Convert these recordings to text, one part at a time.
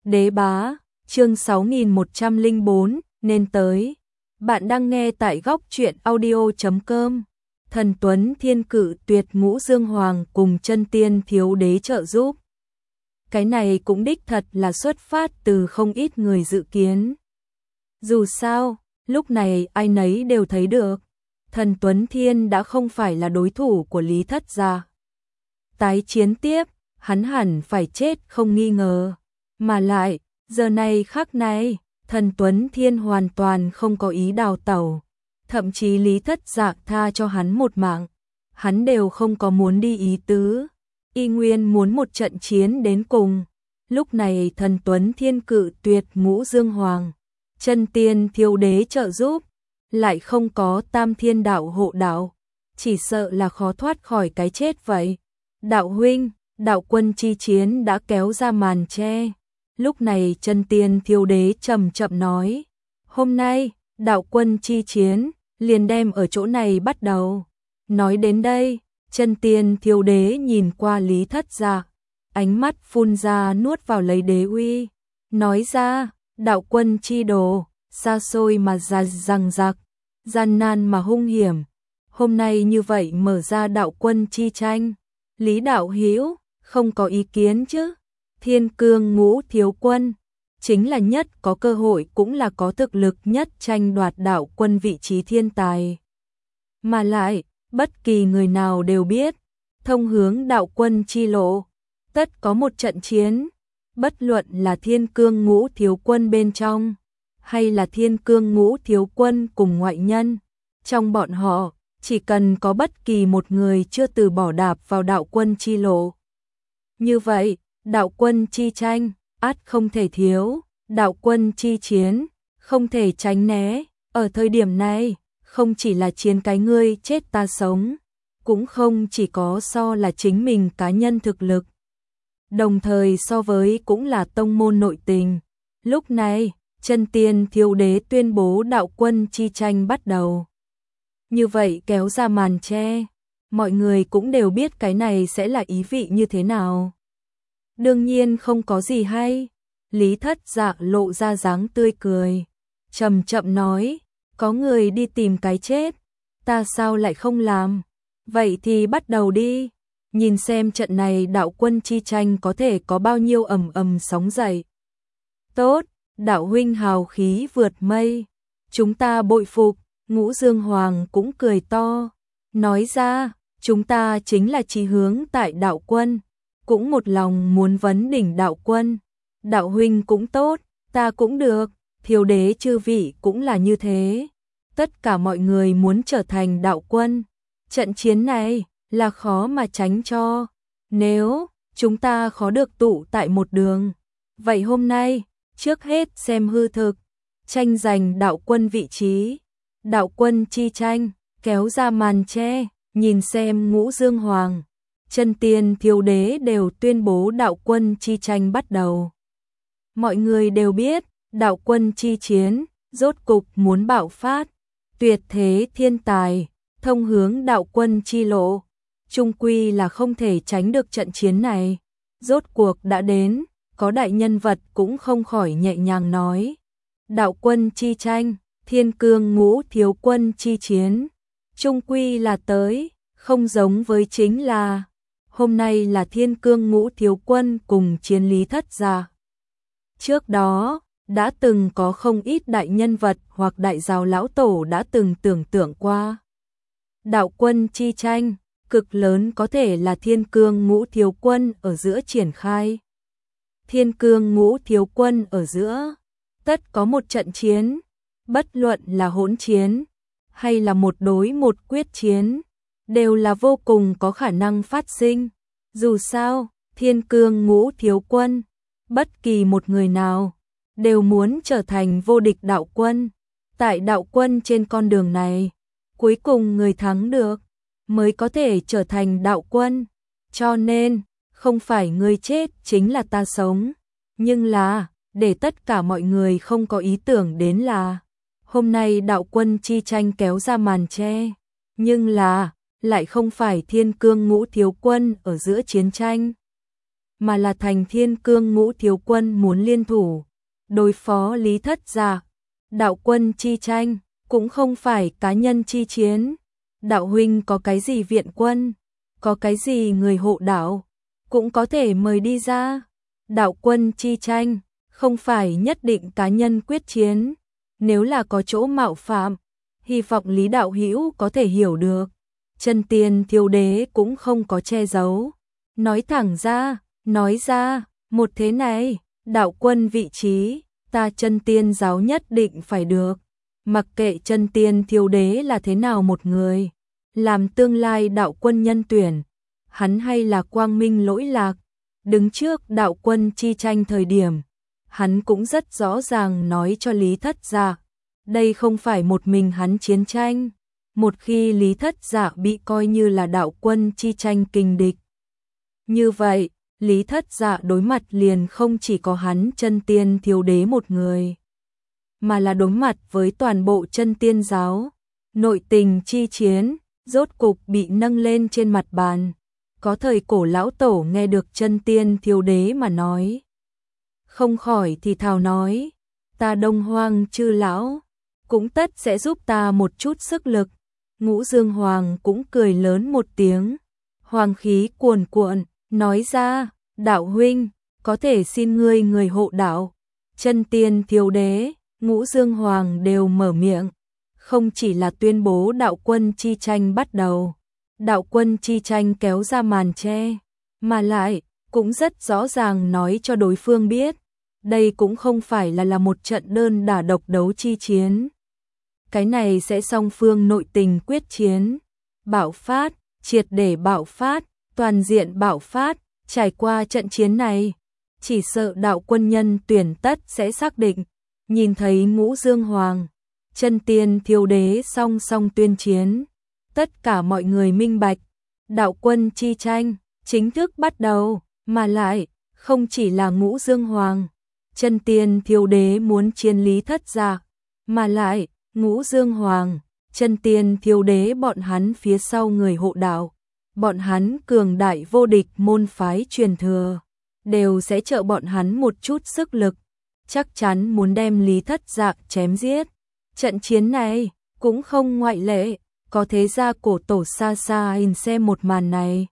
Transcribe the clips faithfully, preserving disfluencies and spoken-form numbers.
Đế bá, chương sáu nghìn một trăm lẻ bốn, nên tới. Bạn đang nghe tại góc truyện audio chấm com. Thần Tuấn Thiên Cự Tuyệt Ngũ Dương Hoàng cùng Chân Tiên Thiếu Đế trợ giúp. Cái này cũng đích thật là xuất phát từ không ít người dự kiến. Dù sao, lúc này ai nấy đều thấy được, Thần Tuấn Thiên đã không phải là đối thủ của Lý Thất Gia. Tái chiến tiếp, hắn hẳn phải chết không nghi ngờ. Mà lại, giờ này khắc này, Thần Tuấn Thiên hoàn toàn không có ý đào tẩu. Thậm chí Lý Thất Dạ tha cho hắn một mạng, hắn đều không có muốn đi ý tứ. Y nguyên muốn một trận chiến đến cùng. Lúc này Thần Tuấn Thiên Cự Tuyệt Ngũ Dương Hoàng, Chân Tiên Thiếu Đế trợ giúp, lại không có Tam Thiên Đạo hộ đạo, chỉ sợ là khó thoát khỏi cái chết vậy. Đạo huynh, đạo quân chi chiến đã kéo ra màn che. Lúc này Chân Tiên Thiếu Đế chậm chậm nói, hôm nay, đạo quân chi chiến, liền đem ở chỗ này bắt đầu. Nói đến đây, Chân Tiên Thiếu Đế nhìn qua Lý Thất Dạ, ánh mắt phun ra nuốt vào lấy đế uy, nói ra, đạo quân chi đồ, xa xôi mà ra răng rạc, gian nan mà hung hiểm. Hôm nay như vậy mở ra đạo quân chi tranh, Lý đạo hữu không có ý kiến chứ? Thiên Cương Ngũ Thiếu Quân chính là nhất có cơ hội cũng là có thực lực nhất tranh đoạt đạo quân vị trí thiên tài. Mà lại, bất kỳ người nào đều biết, thông hướng đạo quân chi lộ, tất có một trận chiến, bất luận là Thiên Cương Ngũ Thiếu Quân bên trong, hay là Thiên Cương Ngũ Thiếu Quân cùng ngoại nhân. Trong bọn họ, chỉ cần có bất kỳ một người chưa từ bỏ đạp vào đạo quân chi lộ. Như vậy, đạo quân chi tranh, ắt không thể thiếu, đạo quân chi chiến, không thể tránh né. Ở thời điểm này, không chỉ là chiến cái ngươi chết ta sống, cũng không chỉ có so là chính mình cá nhân thực lực. Đồng thời so với cũng là tông môn nội tình. Lúc này, Chân Tiên Thiếu Đế tuyên bố đạo quân chi tranh bắt đầu. Như vậy kéo ra màn che, mọi người cũng đều biết cái này sẽ là ý vị như thế nào. Đương nhiên không có gì hay. Lý Thất Dạ lộ ra dáng tươi cười, chậm chậm nói, có người đi tìm cái chết, ta sao lại không làm? Vậy thì bắt đầu đi, nhìn xem trận này đạo quân chi tranh có thể có bao nhiêu ầm ầm sóng dậy. Tốt, đạo huynh hào khí vượt mây, chúng ta bội phục. Ngũ Dương Hoàng cũng cười to, nói ra, chúng ta chính là chí hướng tại đạo quân, cũng một lòng muốn vấn đỉnh đạo quân. Đạo huynh cũng tốt, ta cũng được, Thiếu Đế chư vị cũng là như thế. Tất cả mọi người muốn trở thành đạo quân. Trận chiến này là khó mà tránh cho. Nếu chúng ta khó được tụ tại một đường, vậy hôm nay, trước hết xem hư thực, tranh giành đạo quân vị trí. Đạo quân chi tranh, kéo ra màn che, nhìn xem Ngũ Dương Hoàng, Chân Tiên Thiếu Đế đều tuyên bố đạo quân chi tranh bắt đầu. Mọi người đều biết, đạo quân chi chiến, rốt cục muốn bạo phát, tuyệt thế thiên tài, thông hướng đạo quân chi lộ. Chung quy là không thể tránh được trận chiến này. Rốt cuộc đã đến, có đại nhân vật cũng không khỏi nhẹ nhàng nói. Đạo quân chi tranh, Thiên Cương Ngũ Thiếu Quân chi chiến, chung quy là tới, không giống với chính là, hôm nay là Thiên Cương Ngũ Thiếu Quân cùng chiến Lý Thất Gia. Trước đó, đã từng có không ít đại nhân vật hoặc đại giáo lão tổ đã từng tưởng tượng qua. Đạo quân chi tranh, cực lớn có thể là Thiên Cương Ngũ Thiếu Quân ở giữa triển khai. Thiên Cương Ngũ Thiếu Quân ở giữa, tất có một trận chiến. Bất luận là hỗn chiến, hay là một đối một quyết chiến, đều là vô cùng có khả năng phát sinh. Dù sao, Thiên Cương Ngũ Thiếu Quân, bất kỳ một người nào, đều muốn trở thành vô địch đạo quân. Tại đạo quân trên con đường này, cuối cùng người thắng được, mới có thể trở thành đạo quân. Cho nên, không phải người chết chính là ta sống, nhưng là, để tất cả mọi người không có ý tưởng đến là, hôm nay đạo quân chi tranh kéo ra màn che, nhưng là, lại không phải Thiên Cương Ngũ Thiếu Quân ở giữa chiến tranh. mà là thành Thiên Cương Ngũ thiếu quân muốn liên thủ đối phó Lý Thất Dạ. Đạo quân chi tranh cũng không phải cá nhân chi chiến. Đạo huynh có cái gì viện quân, có cái gì người hộ đạo, cũng có thể mời đi ra. Đạo quân chi tranh không phải nhất định cá nhân quyết chiến, nếu là có chỗ mạo phạm, hy vọng Lý đạo hữu có thể hiểu được. Chân Tiên Thiếu Đế cũng không có che giấu, nói thẳng ra, nói ra, một thế này, đạo quân vị trí, ta Chân Tiên giáo nhất định phải được. Mặc kệ Chân Tiên Thiếu Đế là thế nào một người, làm tương lai đạo quân nhân tuyển, hắn hay là quang minh lỗi lạc, đứng trước đạo quân chi tranh thời điểm, hắn cũng rất rõ ràng nói cho Lý Thất Dạ, đây không phải một mình hắn chiến tranh, một khi Lý Thất Dạ bị coi như là đạo quân chi tranh kình địch. Như vậy, Lý Thất Dạ đối mặt liền không chỉ có hắn Chân Tiên Thiếu Đế một người, mà là đối mặt với toàn bộ Chân Tiên giáo. Nội tình chi chiến rốt cục bị nâng lên trên mặt bàn. Có thời cổ lão tổ nghe được Chân Tiên Thiếu Đế mà nói, không khỏi thì thào nói, ta Đông Hoang chư lão cũng tất sẽ giúp ta một chút sức lực. Ngũ Dương Hoàng cũng cười lớn một tiếng, hoàng khí cuồn cuộn, nói ra, đạo huynh, có thể xin ngươi người hộ đạo. Chân Tiên Thiếu Đế, Ngũ Dương Hoàng đều mở miệng, không chỉ là tuyên bố đạo quân chi tranh bắt đầu, đạo quân chi tranh kéo ra màn che, mà lại cũng rất rõ ràng nói cho đối phương biết, đây cũng không phải là là một trận đơn đả độc đấu chi chiến. Cái này sẽ song phương nội tình quyết chiến, bạo phát, triệt để bạo phát, toàn diện bạo phát. Trải qua trận chiến này, chỉ sợ đạo quân nhân tuyển tất sẽ xác định, nhìn thấy Ngũ Dương Hoàng, Chân Tiên Thiếu Đế song song tuyên chiến, tất cả mọi người minh bạch, đạo quân chi tranh chính thức bắt đầu, mà lại không chỉ là Ngũ Dương Hoàng, Chân Tiên Thiếu Đế muốn chiến Lý Thất Dạ, mà lại Ngũ Dương Hoàng, Chân Tiên Thiếu Đế bọn hắn phía sau người hộ đạo, bọn hắn cường đại vô địch môn phái truyền thừa, đều sẽ trợ bọn hắn một chút sức lực, chắc chắn muốn đem Lý Thất Dạ chém giết. Trận chiến này cũng không ngoại lệ, có thế gia cổ tổ xa xa nhìn xem một màn này.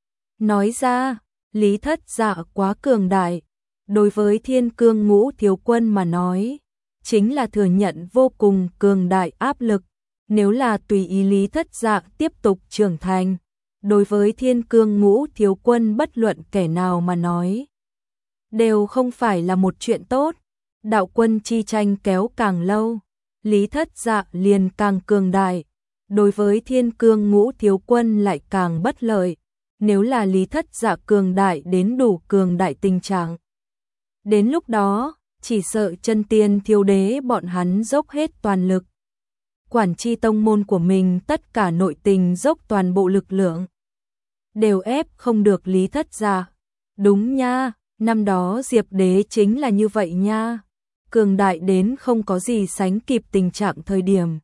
Nói ra, Lý Thất Dạ quá cường đại, đối với Thiên Cương Ngũ thiếu quân mà nói, chính là thừa nhận vô cùng cường đại áp lực, nếu là tùy ý Lý Thất Dạ tiếp tục trưởng thành, đối với Thiên Cương Ngũ thiếu quân bất luận kẻ nào mà nói, đều không phải là một chuyện tốt. Đạo quân chi tranh kéo càng lâu, Lý Thất Dạ liền càng cường đại, đối với Thiên Cương Ngũ thiếu quân lại càng bất lợi, nếu là Lý Thất Dạ cường đại đến đủ cường đại tình trạng. Đến lúc đó, chỉ sợ Chân Tiên Thiếu Đế bọn hắn dốc hết toàn lực, quản chi tông môn của mình tất cả nội tình dốc toàn bộ lực lượng, đều ép không được Lý Thất Dạ. Đúng nha, năm đó Diệp Đế chính là như vậy nha, cường đại đến không có gì sánh kịp tình trạng thời điểm.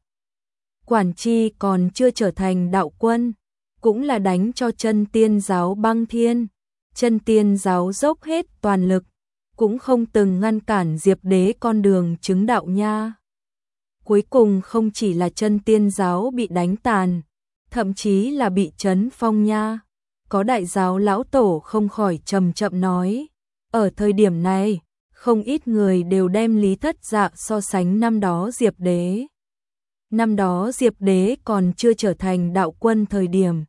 Quản chi còn chưa trở thành đạo quân, cũng là đánh cho Chân Tiên giáo băng thiên, Chân Tiên giáo dốc hết toàn lực, cũng không từng ngăn cản Diệp Đế con đường chứng đạo nha. Cuối cùng không chỉ là Chân Tiên giáo bị đánh tàn, thậm chí là bị trấn phong nha. Có đại giáo lão tổ không khỏi trầm chậm nói, ở thời điểm này, không ít người đều đem Lý Thất Dạ so sánh năm đó Diệp Đế. Năm đó Diệp Đế còn chưa trở thành đạo quân thời điểm,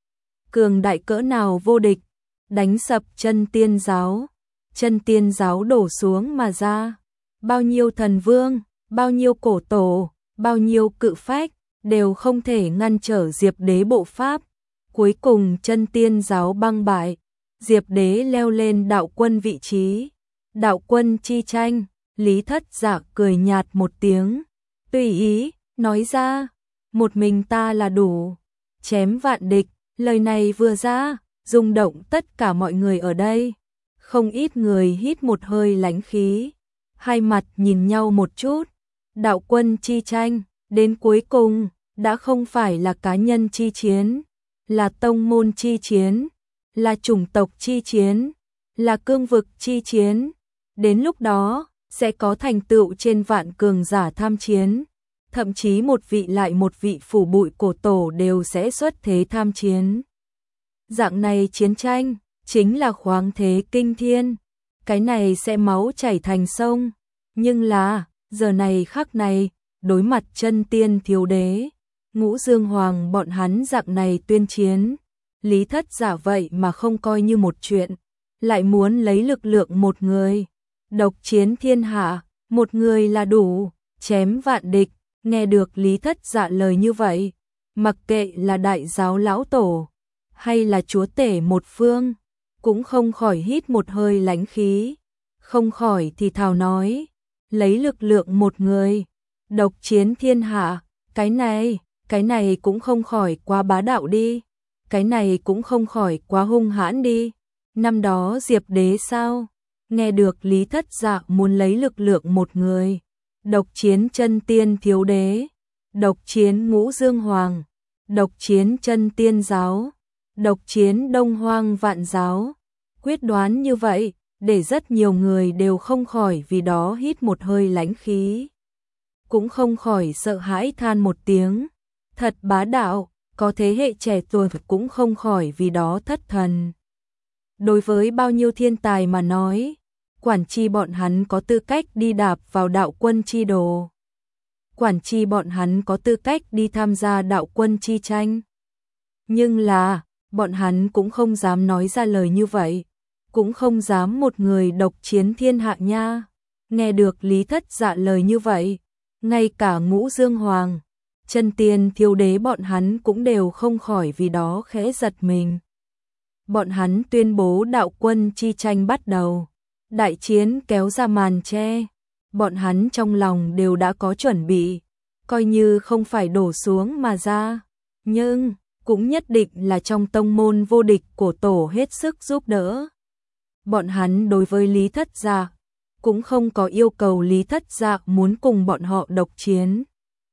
cường đại cỡ nào vô địch, đánh sập Chân Tiên giáo, Chân Tiên giáo đổ xuống mà ra, bao nhiêu thần vương, bao nhiêu cổ tổ, bao nhiêu cự phách, đều không thể ngăn trở Diệp Đế bộ pháp. Cuối cùng Chân Tiên giáo băng bại, Diệp Đế leo lên đạo quân vị trí. Đạo quân chi tranh, Lý Thất Dạ cười nhạt một tiếng, tùy ý, nói ra, một mình ta là đủ, chém vạn địch. Lời này vừa ra, rung động tất cả mọi người ở đây. Không ít người hít một hơi lãnh khí, hai mặt nhìn nhau một chút. Đạo quân chi tranh, đến cuối cùng, đã không phải là cá nhân chi chiến, là tông môn chi chiến, là chủng tộc chi chiến. là cương vực chi chiến. Đến lúc đó, sẽ có thành tựu trên vạn cường giả tham chiến. Thậm chí một vị lại một vị phủ bụi cổ tổ đều sẽ xuất thế tham chiến. Dạng này chiến tranh, chính là khoáng thế kinh thiên. Cái này sẽ máu chảy thành sông. Nhưng là, giờ này khắc này, đối mặt chân tiên thiếu đế, Ngũ Dương Hoàng bọn hắn dạng này tuyên chiến. Lý Thất Giả vậy mà không coi như một chuyện, lại muốn lấy lực lượng một người. Độc chiến thiên hạ, một người là đủ, chém vạn địch. Nghe được Lý Thất Dạ lời như vậy, mặc kệ là đại giáo lão tổ, hay là chúa tể một phương, cũng không khỏi hít một hơi lãnh khí, không khỏi thì thào nói, lấy lực lượng một người, độc chiến thiên hạ, cái này, cái này cũng không khỏi quá bá đạo đi, cái này cũng không khỏi quá hung hãn đi. Năm đó Diệp Đế sao? Nghe được Lý Thất Dạ muốn lấy lực lượng một người, độc chiến chân tiên thiếu đế, độc chiến Ngũ Dương Hoàng, độc chiến chân tiên giáo, độc chiến Đông Hoang vạn giáo. Quyết đoán như vậy, để rất nhiều người đều không khỏi vì đó hít một hơi lãnh khí. Cũng không khỏi sợ hãi than một tiếng, thật bá đạo, có thế hệ trẻ tuổi cũng không khỏi vì đó thất thần. Đối với bao nhiêu thiên tài mà nói, quản chi bọn hắn có tư cách đi đạp vào đạo quân chi đồ. Quản chi bọn hắn có tư cách đi tham gia đạo quân chi tranh. Nhưng là, bọn hắn cũng không dám nói ra lời như vậy, cũng không dám một người độc chiến thiên hạ nha. Nghe được Lý Thất Dạ lời như vậy, ngay cả Ngũ Dương Hoàng, chân tiên thiếu đế bọn hắn cũng đều không khỏi vì đó khẽ giật mình. Bọn hắn tuyên bố đạo quân chi tranh bắt đầu. Đại chiến kéo ra màn che, bọn hắn trong lòng đều đã có chuẩn bị, coi như không phải đổ xuống mà ra, nhưng cũng nhất định là trong tông môn vô địch cổ tổ hết sức giúp đỡ. Bọn hắn đối với Lý Thất Dạ cũng không có yêu cầu Lý Thất Dạ muốn cùng bọn họ độc chiến.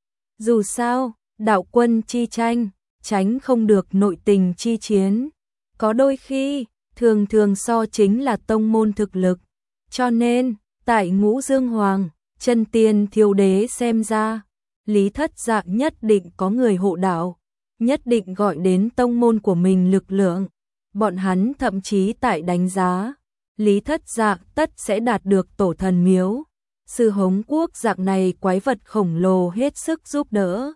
Dù sao, đạo quân chi tranh, tránh không được nội tình chi chiến, có đôi khi thường thường so chính là tông môn thực lực. Cho nên, tại Ngũ Dương Hoàng, chân tiên thiếu đế xem ra, Lý Thất Dạ nhất định có người hộ đạo, nhất định gọi đến tông môn của mình lực lượng. Bọn hắn thậm chí tại đánh giá, Lý Thất Dạ tất sẽ đạt được tổ thần miếu. Sư Hống Quốc dạng này quái vật khổng lồ hết sức giúp đỡ.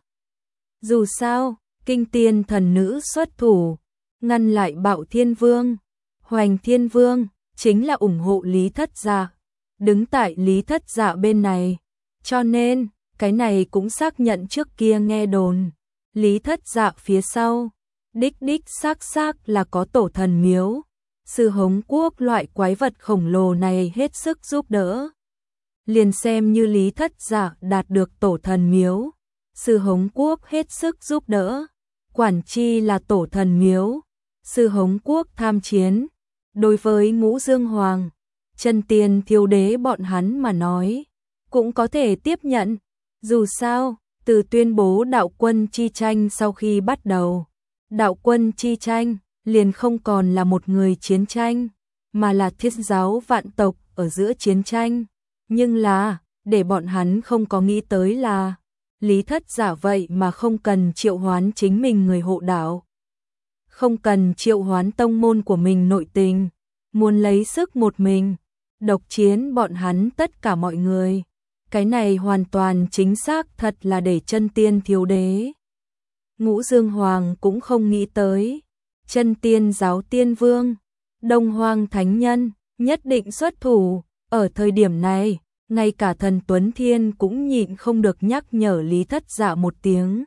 Dù sao, kinh tiên thần nữ xuất thủ, ngăn lại Bạo Thiên Vương, Hoành Thiên Vương, chính là ủng hộ Lý Thất Dạ, đứng tại Lý Thất Dạ bên này. Cho nên, cái này cũng xác nhận trước kia nghe đồn, Lý Thất Dạ phía sau, đích đích xác xác là có tổ thần miếu. Sư Hống Quốc loại quái vật khổng lồ này hết sức giúp đỡ. Liền xem như Lý Thất Dạ đạt được tổ thần miếu, Sư Hống Quốc hết sức giúp đỡ. Quản chi là tổ thần miếu, Sư Hống Quốc tham chiến. Đối với Ngũ Dương Hoàng, chân tiên thiếu đế bọn hắn mà nói, cũng có thể tiếp nhận. Dù sao, từ tuyên bố đạo quân chi tranh sau khi bắt đầu, đạo quân chi tranh liền không còn là một người chiến tranh, mà là thiết giáo vạn tộc ở giữa chiến tranh. Nhưng là, để bọn hắn không có nghĩ tới là, Lý Thất Giả vậy mà không cần triệu hoán chính mình người hộ đạo. Không cần triệu hoán tông môn của mình nội tình, muốn lấy sức một mình, độc chiến bọn hắn tất cả mọi người. Cái này hoàn toàn chính xác thật là để chân tiên thiếu đế. Ngũ Dương Hoàng cũng không nghĩ tới, chân tiên giáo tiên vương, Đông Hoang Thánh Nhân, nhất định xuất thủ. Ở thời điểm này, ngay cả thần Tuấn Thiên cũng nhịn không được nhắc nhở Lý Thất Dạ một tiếng.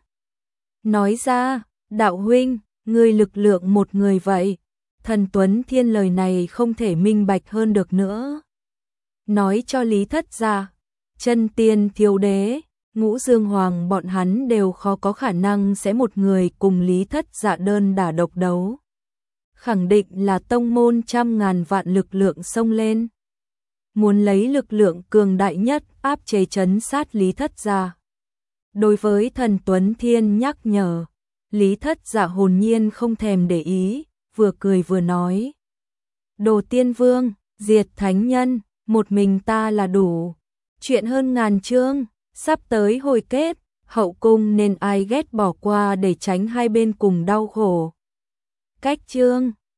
Nói ra, đạo huynh, ngươi lực lượng một người vậy. Thần Tuấn Thiên lời này không thể minh bạch hơn được nữa. Nói cho Lý Thất Dạ, chân tiên thiếu đế, Ngũ Dương Hoàng bọn hắn đều khó có khả năng sẽ một người cùng Lý Thất Dạ đơn đả độc đấu. Khẳng định là tông môn trăm ngàn vạn lực lượng xông lên. Muốn lấy lực lượng cường đại nhất áp chế trấn sát Lý Thất Dạ. Đối với thần Tuấn Thiên nhắc nhở, Lý Thất Dạ hồn nhiên không thèm để ý, vừa cười vừa nói. Đồ tiên vương, diệt thánh nhân, một mình ta là đủ. Chuyện hơn ngàn chương, sắp tới hồi kết, hậu cung nên ai ghét bỏ qua để tránh hai bên cùng đau khổ. Cách chương